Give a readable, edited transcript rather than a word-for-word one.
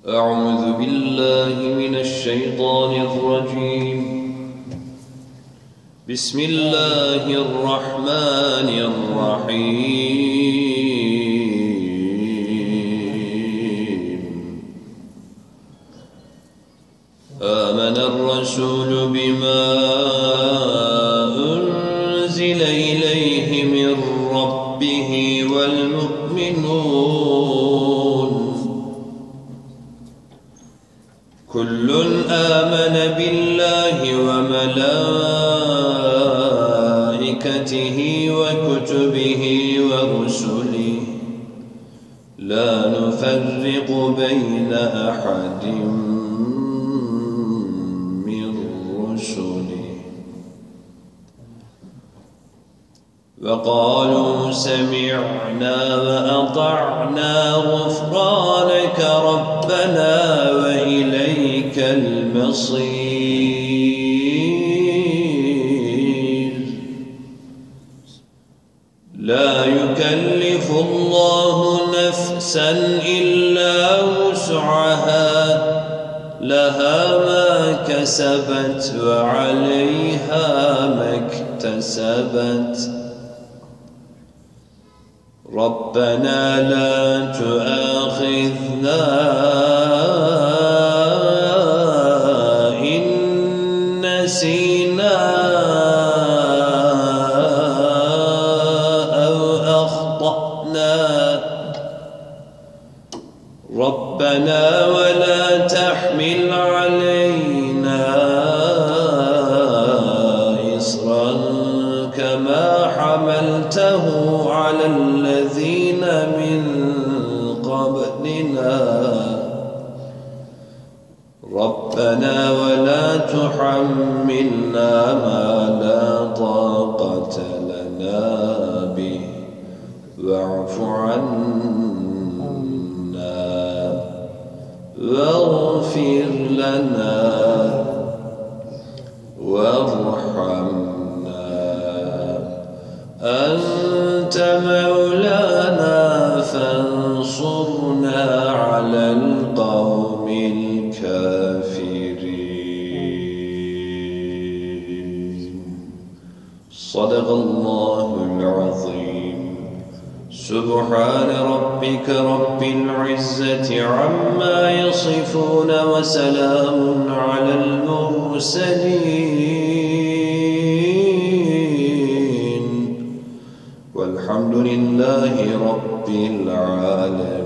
أعوذ بالله من الشيطان الرجيم. بسم الله الرحمن الرحيم. آمن الرسول بما أنزل إليه من ربه والمؤمنون كل آمن بالله وملائكته وكتبه ورسله لا نفرق بين أحد من رسله وقالوا سمعنا وأطعنا غفرانك ربنا وإليك المصير. لا يكلف الله نفسا إلا وسعها لها ما كسبت وعليها ما اكتسبت ربنا لا تؤاخذنا إن نسينا أو أخطأنا ربنا ولا تحمل علينا إصرا كما حملته على الذين من قبلنا ربنا ولا تحملنا ما لا طاقة لنا به واعف عنا واغفر لنا وارحمنا أنت مولانا فانصرنا على القوم الكافرين. صدق الله العظيم. سبحان ربك رب العزة عما يصفون وسلام على المرسلين والحمد لله رب العالمين.